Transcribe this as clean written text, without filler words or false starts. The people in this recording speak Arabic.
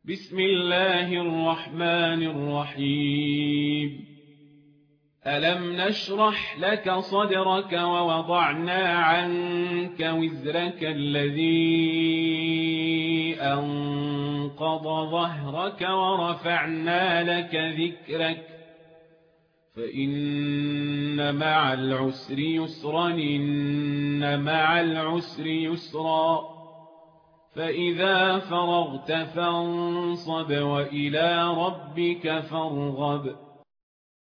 بسم الله الرحمن الرحيم. ألم نشرح لك صدرك ووضعنا عنك وزرك الذي أنقض ظهرك ورفعنا لك ذكرك فإن مع العسر يسرا إن مع العسر يسرا فإذا فرغت فانصب وإلى ربك فارغب.